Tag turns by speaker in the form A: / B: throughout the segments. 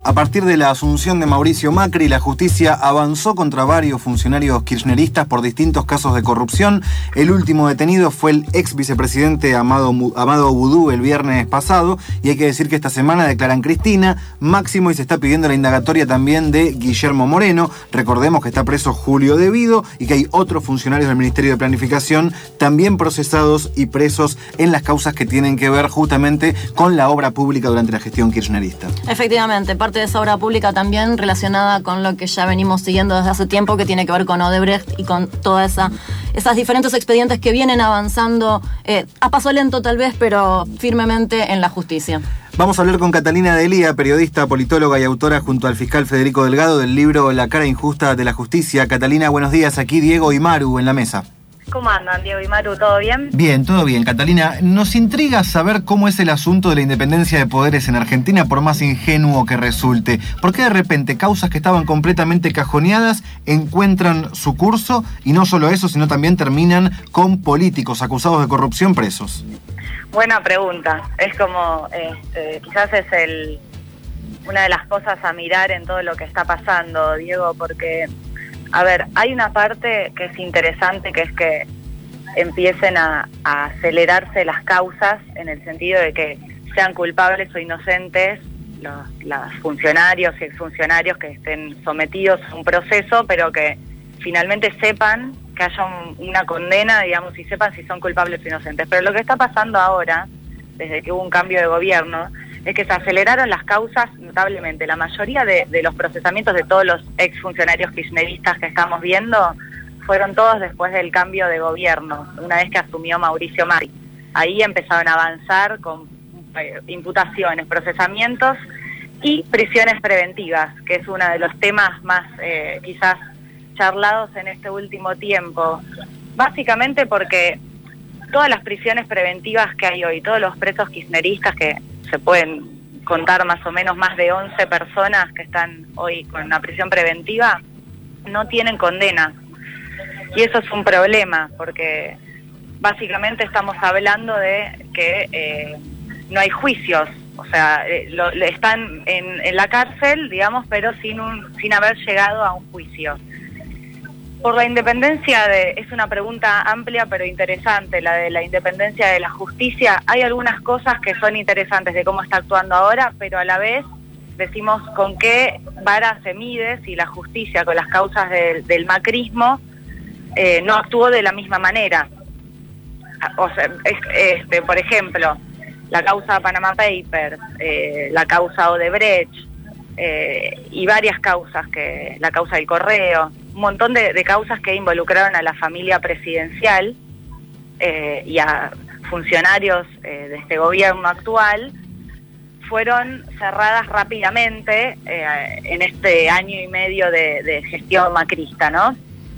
A: A partir de la asunción de Mauricio Macri, la justicia avanzó contra varios funcionarios kirchneristas por distintos casos de corrupción. El último detenido fue el ex vicepresidente Amado Boudou el viernes pasado, y hay que decir que esta semana declaran Cristina, Máximo, y se está pidiendo la indagatoria también de Guillermo Moreno. Recordemos que está preso Julio De Vido y que hay otros funcionarios del Ministerio de Planificación también procesados y presos en las causas que tienen que ver justamente con la obra pública durante la gestión kirchnerista.
B: Efectivamente, parte de esa obra pública también relacionada con lo que ya venimos siguiendo desde hace tiempo, que tiene que ver con Odebrecht y con todas esas diferentes expedientes que vienen avanzando a paso lento tal vez, pero firmemente en la justicia.
A: Vamos a hablar con Catalina Delía, periodista, politóloga y autora junto al fiscal Federico Delgado del libro La cara injusta de la justicia. Catalina, buenos días. Aquí Diego y Maru en la mesa.
C: ¿Cómo andan, Diego y Maru? ¿Todo bien?
A: Bien, todo bien. Catalina, nos intriga saber cómo es el asunto de la independencia de poderes en Argentina, por más ingenuo que resulte. ¿Por qué de repente causas que estaban completamente cajoneadas encuentran su curso y no solo eso, sino también terminan con políticos acusados de corrupción presos?
C: Buena pregunta. Es como, quizás es una de las cosas a mirar en todo lo que está pasando, Diego, porque... A ver, hay una parte que es interesante, que es que empiecen a acelerarse las causas en el sentido de que sean culpables o inocentes los funcionarios y exfuncionarios que estén sometidos a un proceso, pero que finalmente sepan que haya una condena, digamos, y sepan si son culpables o inocentes. Pero lo que está pasando ahora, desde que hubo un cambio de gobierno, es que se aceleraron las causas notablemente. La mayoría de los procesamientos de todos los exfuncionarios kirchneristas que estamos viendo fueron todos después del cambio de gobierno, una vez que asumió Mauricio Macri. Ahí empezaron a avanzar con imputaciones, procesamientos y prisiones preventivas, que es uno de los temas más quizás charlados en este último tiempo. Básicamente porque todas las prisiones preventivas que hay hoy, todos los presos kirchneristas, que se pueden contar más o menos más de 11 personas que están hoy con una prisión preventiva, no tienen condena. Y eso es un problema, porque básicamente estamos hablando de que no hay juicios. O sea, están en la cárcel, digamos, pero sin haber llegado a un juicio. Por la independencia es una pregunta amplia pero interesante, la de la independencia de la justicia. Hay algunas cosas que son interesantes de cómo está actuando ahora, pero a la vez decimos con qué vara se mide si la justicia con las causas del macrismo no actuó de la misma manera. O sea, por ejemplo, la causa Panama Papers, la causa Odebrecht, y varias causas, la causa del correo, un montón de causas que involucraron a la familia presidencial y a funcionarios de este gobierno actual, fueron cerradas rápidamente en este año y medio de gestión macrista, ¿no?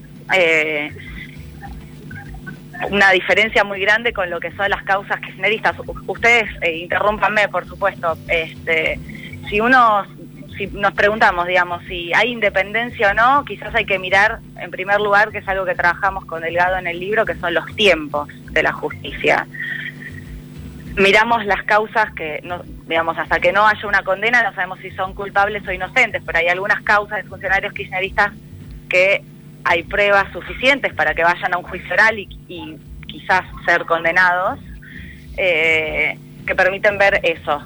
C: Una diferencia muy grande con lo que son las causas kirchneristas. Ustedes, interrúmpanme, por supuesto, si nos preguntamos, digamos, si hay independencia o no, quizás hay que mirar, en primer lugar, que es algo que trabajamos con Delgado en el libro, que son los tiempos de la justicia. Miramos las causas que, digamos, hasta que no haya una condena, no sabemos si son culpables o inocentes, pero hay algunas causas de funcionarios kirchneristas que hay pruebas suficientes para que vayan a un juicio oral y quizás ser condenados, que permiten ver eso.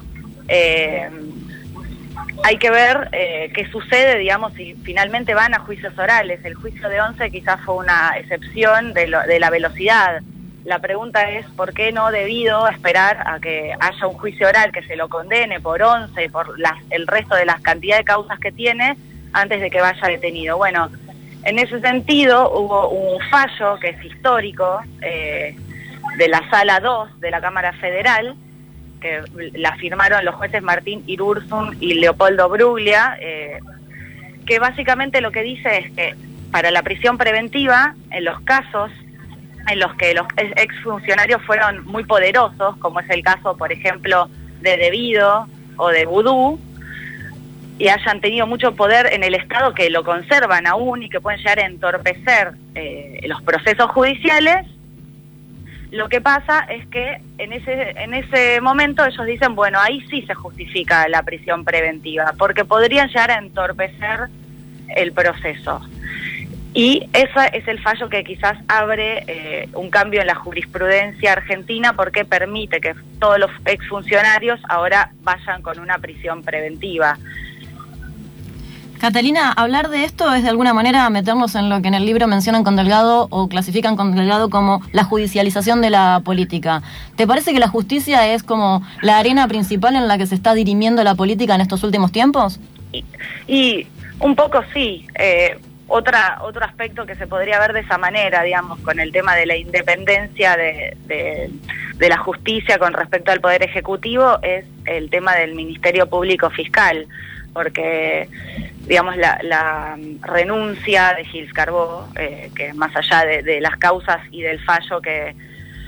C: Hay que ver qué sucede, digamos, si finalmente van a juicios orales. El juicio de 11 quizás fue una excepción de la velocidad. La pregunta es, ¿por qué no debido esperar a que haya un juicio oral que se lo condene por 11 y por el resto de las cantidad de causas que tiene antes de que vaya detenido? Bueno, en ese sentido hubo un fallo que es histórico de la Sala 2 de la Cámara Federal, que la firmaron los jueces Martín Irurzun y Leopoldo Bruglia, que básicamente lo que dice es que para la prisión preventiva, en los casos en los que los exfuncionarios fueron muy poderosos, como es el caso, por ejemplo, de De Vido o de Boudou, y hayan tenido mucho poder en el Estado, que lo conservan aún y que pueden llegar a entorpecer los procesos judiciales, Lo que pasa es que en ese momento ellos dicen, bueno, ahí sí se justifica la prisión preventiva, porque podrían llegar a entorpecer el proceso. Y ese es el fallo que quizás abre un cambio en la jurisprudencia argentina, porque permite que todos los exfuncionarios ahora vayan con una prisión preventiva.
B: Catalina, hablar de esto es de alguna manera meternos en lo que en el libro mencionan con Delgado o clasifican con Delgado como la judicialización de la política. ¿Te parece que la justicia es como la arena principal en la que se está dirimiendo la política en estos últimos tiempos?
C: Y un poco sí. Otro aspecto que se podría ver de esa manera, digamos, con el tema de la independencia de la justicia con respecto al Poder Ejecutivo, es el tema del Ministerio Público Fiscal, porque digamos la renuncia de Gilles Carbó, que más allá de las causas y del fallo que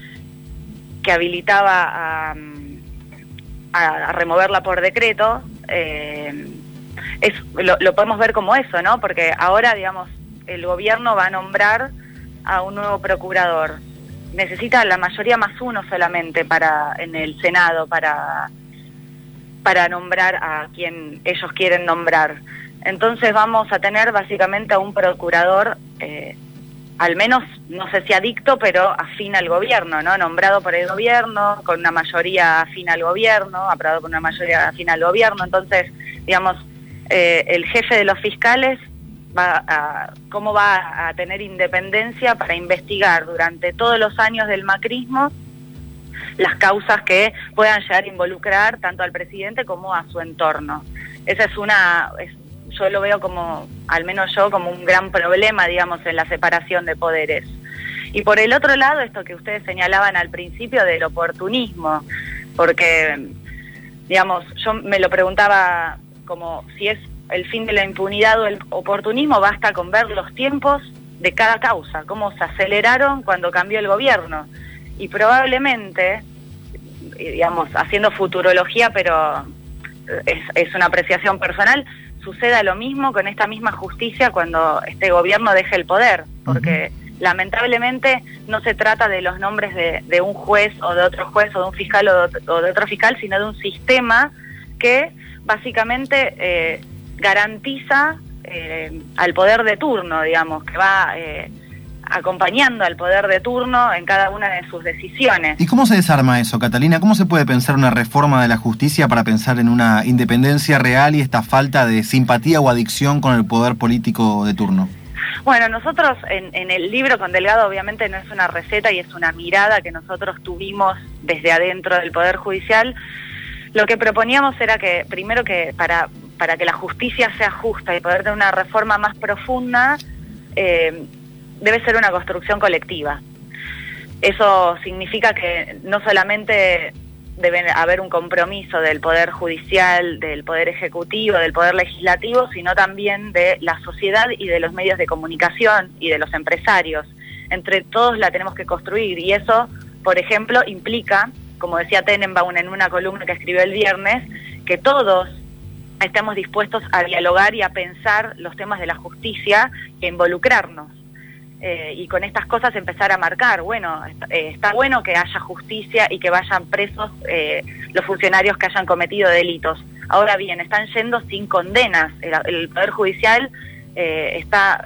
C: habilitaba a removerla por decreto, lo podemos ver como eso, ¿no? Porque ahora, digamos, el gobierno va a nombrar a un nuevo procurador. Necesita la mayoría más uno solamente en el Senado para nombrar a quien ellos quieren nombrar. Entonces vamos a tener básicamente a un procurador, al menos, no sé si adicto, pero afín al gobierno, ¿no? Nombrado por el gobierno, con una mayoría afín al gobierno, aprobado con una mayoría afín al gobierno. Entonces, digamos, el jefe de los fiscales cómo va a tener independencia para investigar durante todos los años del macrismo las causas que puedan llegar a involucrar tanto al presidente como a su entorno. Esa yo lo veo como, al menos yo, como un gran problema, digamos, en la separación de poderes. Y por el otro lado, esto que ustedes señalaban al principio del oportunismo, porque, digamos, yo me lo preguntaba como si es el fin de la impunidad o el oportunismo, basta con ver los tiempos de cada causa, cómo se aceleraron cuando cambió el gobierno. Y probablemente, digamos, haciendo futurología, pero es una apreciación personal, suceda lo mismo con esta misma justicia cuando este gobierno deje el poder, porque lamentablemente no se trata de los nombres de un juez o de otro juez o de un fiscal o de otro fiscal, sino de un sistema que básicamente garantiza al poder de turno, digamos, que va acompañando al poder de turno en cada una de sus decisiones.
A: ¿Y cómo se desarma eso, Catalina? ¿Cómo se puede pensar una reforma de la justicia para pensar en una independencia real y esta falta de simpatía o adicción con el poder político de turno?
C: Bueno, nosotros en el libro con Delgado obviamente no es una receta y es una mirada que nosotros tuvimos desde adentro del Poder Judicial. Lo que proponíamos era que, primero, que para que la justicia sea justa y poder tener una reforma más profunda, debe ser una construcción colectiva. Eso significa que no solamente debe haber un compromiso del Poder Judicial, del Poder Ejecutivo, del Poder Legislativo, sino también de la sociedad y de los medios de comunicación y de los empresarios. Entre todos la tenemos que construir, y eso, por ejemplo, implica, como decía Tenenbaum en una columna que escribió el viernes, que todos estemos dispuestos a dialogar y a pensar los temas de la justicia e involucrarnos. Y con estas cosas empezar a marcar, bueno, está bueno que haya justicia y que vayan presos los funcionarios que hayan cometido delitos. Ahora bien, están yendo sin condenas. El Poder Judicial está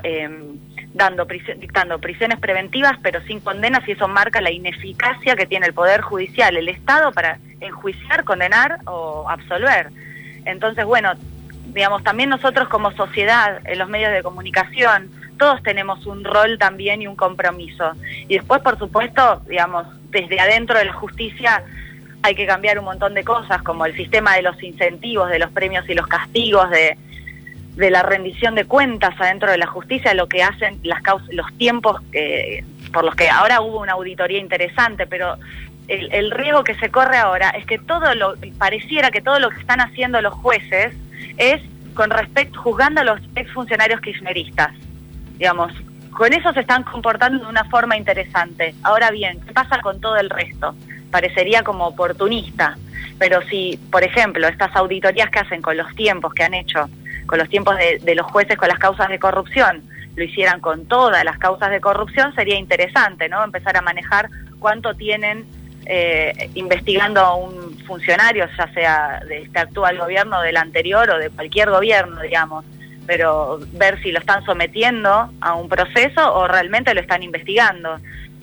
C: dictando prisiones preventivas, pero sin condenas, y eso marca la ineficacia que tiene el Poder Judicial, el Estado, para enjuiciar, condenar o absolver. Entonces, bueno, digamos, también nosotros como sociedad, en los medios de comunicación, todos tenemos un rol también y un compromiso. Y después, por supuesto, digamos, desde adentro de la justicia hay que cambiar un montón de cosas, como el sistema de los incentivos, de los premios y los castigos, de la rendición de cuentas adentro de la justicia, lo que hacen los tiempos por los que ahora hubo una auditoría interesante, pero el riesgo que se corre ahora es que pareciera que todo lo que están haciendo los jueces es juzgando a los exfuncionarios kirchneristas. Digamos, con eso se están comportando de una forma interesante. Ahora bien, ¿qué pasa con todo el resto? Parecería como oportunista, pero si, por ejemplo, estas auditorías que hacen con los tiempos que han hecho, con los tiempos de los jueces con las causas de corrupción, lo hicieran con todas las causas de corrupción, sería interesante, ¿no? Empezar a manejar cuánto tienen investigando a un funcionario, ya sea de este actual gobierno, del anterior o de cualquier gobierno, digamos, pero ver si lo están sometiendo a un proceso o realmente lo están investigando.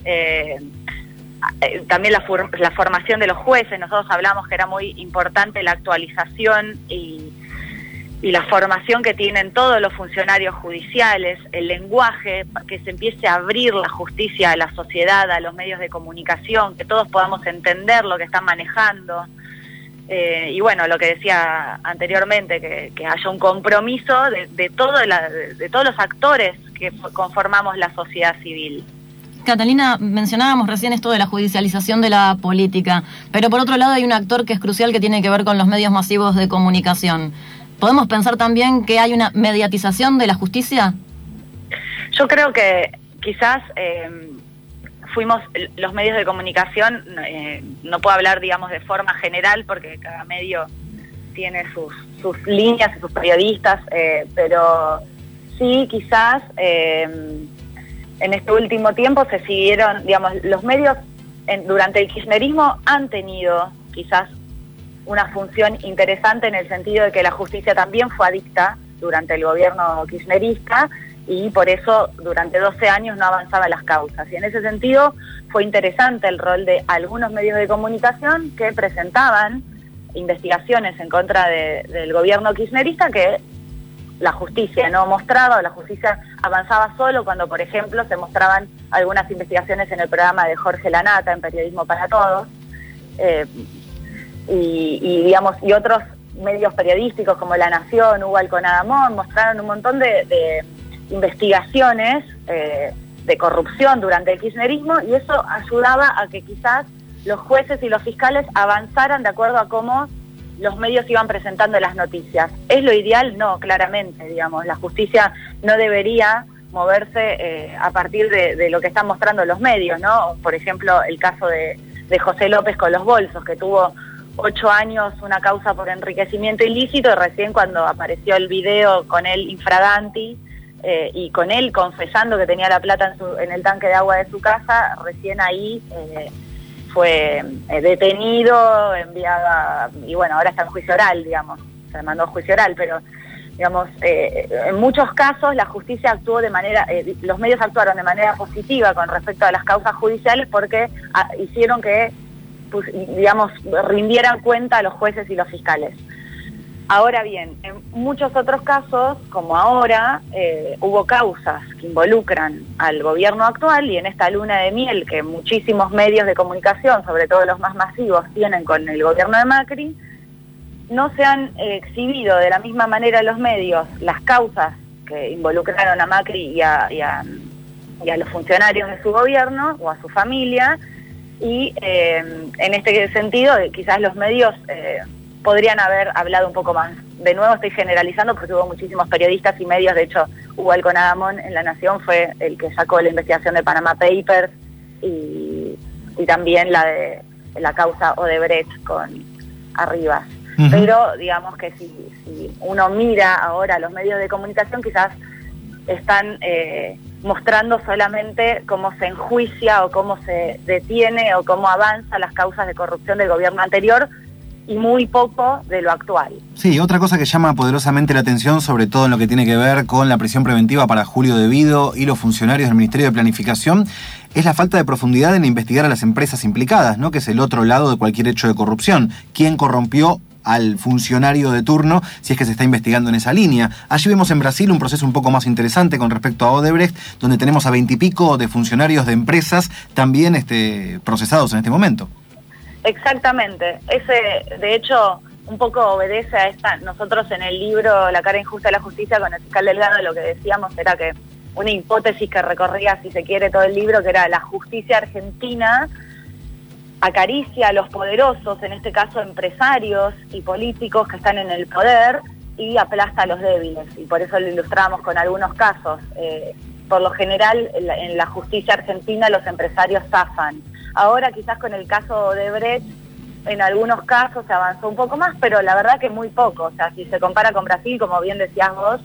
C: También la formación de los jueces, nosotros hablamos que era muy importante la actualización y la formación que tienen todos los funcionarios judiciales, el lenguaje, que se empiece a abrir la justicia a la sociedad, a los medios de comunicación, que todos podamos entender lo que están manejando. Y bueno, lo que decía anteriormente, que haya un compromiso de todos los actores que conformamos la sociedad civil.
B: Catalina, mencionábamos recién esto de la judicialización de la política, pero por otro lado hay un actor que es crucial que tiene que ver con los medios masivos de comunicación. ¿Podemos pensar también que hay una mediatización de la justicia?
C: Yo creo que quizás fuimos los medios de comunicación, no puedo hablar, digamos, de forma general porque cada medio tiene sus líneas y sus periodistas, pero sí quizás en este último tiempo se siguieron, digamos, los medios durante el kirchnerismo han tenido quizás una función interesante en el sentido de que la justicia también fue adicta durante el gobierno kirchnerista y por eso durante 12 años no avanzaban las causas. Y en ese sentido fue interesante el rol de algunos medios de comunicación que presentaban investigaciones en contra del gobierno kirchnerista que la justicia no mostraba, o la justicia avanzaba solo cuando, por ejemplo, se mostraban algunas investigaciones en el programa de Jorge Lanata, en Periodismo para Todos, digamos, y otros medios periodísticos como La Nación, Hugo Alconadamón, mostraron un montón de investigaciones de corrupción durante el kirchnerismo, y eso ayudaba a que quizás los jueces y los fiscales avanzaran de acuerdo a cómo los medios iban presentando las noticias. ¿Es lo ideal? No, claramente, digamos, la justicia no debería moverse a partir de lo que están mostrando los medios, ¿no? Por ejemplo, el caso de José López con los bolsos, que tuvo 8 años una causa por enriquecimiento ilícito, y recién cuando apareció el video con él infraganti y con él confesando que tenía la plata en el tanque de agua de su casa, recién ahí fue detenido, enviado y bueno, ahora está en juicio oral, digamos, se mandó a juicio oral, pero digamos, en muchos casos la justicia actuó de manera, los medios actuaron de manera positiva con respecto a las causas judiciales porque hicieron que, pues, digamos, rindieran cuenta a los jueces y los fiscales. Ahora bien, en muchos otros casos, como ahora, hubo causas que involucran al gobierno actual, y en esta luna de miel que muchísimos medios de comunicación, sobre todo los más masivos, tienen con el gobierno de Macri, no se han exhibido de la misma manera los medios las causas que involucraron a Macri y a los funcionarios de su gobierno o a su familia, y en este sentido quizás los medios podrían haber hablado un poco más. De nuevo estoy generalizando porque hubo muchísimos periodistas y medios, de hecho Hugo Alconadamón en La Nación fue el que sacó la investigación de Panama Papers y también la de la causa Odebrecht con Arribas. Uh-huh. Pero digamos que si uno mira ahora los medios de comunicación, quizás están mostrando solamente cómo se enjuicia o cómo se detiene o cómo avanza las causas de corrupción del gobierno anterior, y muy poco de lo actual.
A: Sí, otra cosa que llama poderosamente la atención, sobre todo en lo que tiene que ver con la prisión preventiva para Julio De Vido y los funcionarios del Ministerio de Planificación, es la falta de profundidad en investigar a las empresas implicadas, ¿no? Que es el otro lado de cualquier hecho de corrupción. ¿Quién corrompió al funcionario de turno si es que se está investigando en esa línea? Allí vemos en Brasil un proceso un poco más interesante con respecto a Odebrecht, donde tenemos a 20 y pico de funcionarios de empresas también procesados en este momento.
C: Exactamente. De hecho, un poco obedece a esta. Nosotros en el libro La cara injusta de la justicia, con el fiscal Delgado, lo que decíamos era que una hipótesis que recorría, si se quiere, todo el libro, que era la justicia argentina acaricia a los poderosos, en este caso empresarios y políticos que están en el poder, y aplasta a los débiles. Y por eso lo ilustramos con algunos casos. Por lo general, en la justicia argentina los empresarios zafan. Ahora quizás con el caso de Odebrecht, en algunos casos se avanzó un poco más, pero la verdad que muy poco. O sea, si se compara con Brasil, como bien decías vos,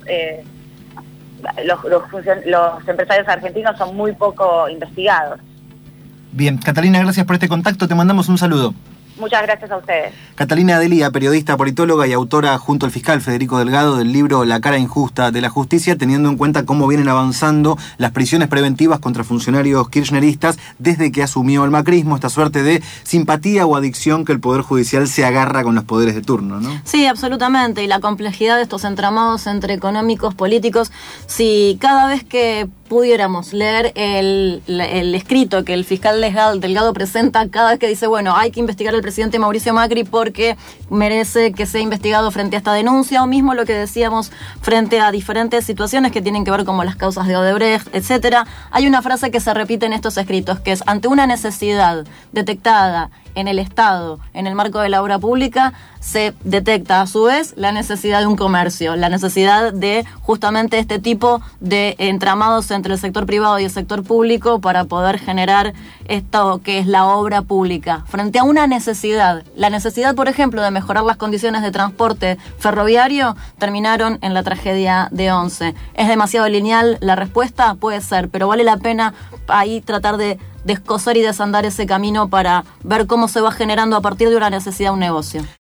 C: los empresarios argentinos son muy poco investigados.
A: Bien, Catalina, gracias por este contacto, te mandamos un saludo.
C: Muchas gracias a ustedes.
A: Catalina Delía, periodista, politóloga y autora junto al fiscal Federico Delgado del libro La cara injusta de la justicia, teniendo en cuenta cómo vienen avanzando las prisiones preventivas contra funcionarios kirchneristas desde que asumió el macrismo, esta suerte de simpatía o adicción que el Poder Judicial se agarra con los poderes de turno, ¿no?
B: Sí, absolutamente, y la complejidad de estos entramados entre económicos, políticos, si cada vez que pudiéramos leer el escrito que el fiscal Delgado presenta cada vez que dice, bueno, hay que investigar al presidente Mauricio Macri porque merece que sea investigado frente a esta denuncia, o mismo lo que decíamos frente a diferentes situaciones que tienen que ver como las causas de Odebrecht, etcétera. Hay una frase que se repite en estos escritos, que es: ante una necesidad detectada en el Estado, en el marco de la obra pública, se detecta a su vez la necesidad de un comercio, la necesidad de justamente este tipo de entramados entre el sector privado y el sector público para poder generar esto que es la obra pública. Frente a una necesidad, la necesidad, por ejemplo, de mejorar las condiciones de transporte ferroviario, terminaron en la tragedia de Once. ¿Es demasiado lineal la respuesta? Puede ser, pero vale la pena ahí tratar de descoser y desandar ese camino para ver cómo se va generando a partir de una necesidad un negocio.